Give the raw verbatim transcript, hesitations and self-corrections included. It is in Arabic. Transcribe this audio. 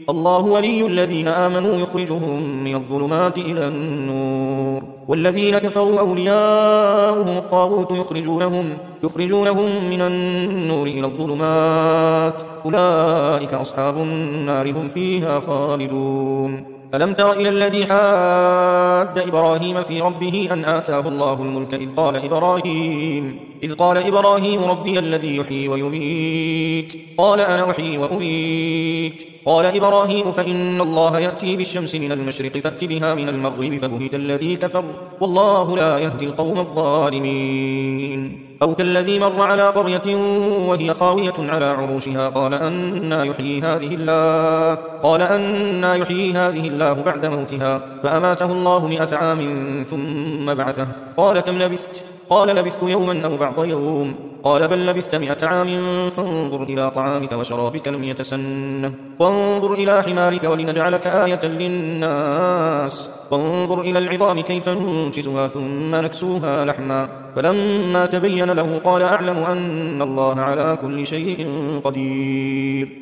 الله ولي الذين آمنوا يخرجهم من الظلمات إلى النور والذين كفروا أولياؤهم الطاغوت يخرجونهم, يخرجونهم من النور إلى الظلمات أولئك أصحاب النار هم فيها خالدون. ألم تر إلى الذي حاد إبراهيم في ربه أن آتاه الله الملك إذ قال إبراهيم إذ قال إبراهيم ربي الذي يحيي ويميت قال أنا أحيي وأميت قال إبراهيم فإن الله يأتي بالشمس من المشرق فأت بها من المغرب فبهت الذي كفر والله لا يهدي القوم الظالمين. أو كالذي مر على قرية وهي خاوية على عروشها قال أنى يحيي هذه الله قال أنى يحيي هذه الله بعد موتها فأماته الله مئة عام ثم بعثه قال كم لبثت قال لبثت يوما أو بعض يوم قال بل لبثت مئة عام فانظر إلى طعامك وشرابك لم يتسنه وانظر إلى حمارك ولنجعلك آية للناس وانظر إلى العظام كيف ننشزها ثم نكسوها لحما فلما تبين له قال أعلم أن الله على كل شيء قدير.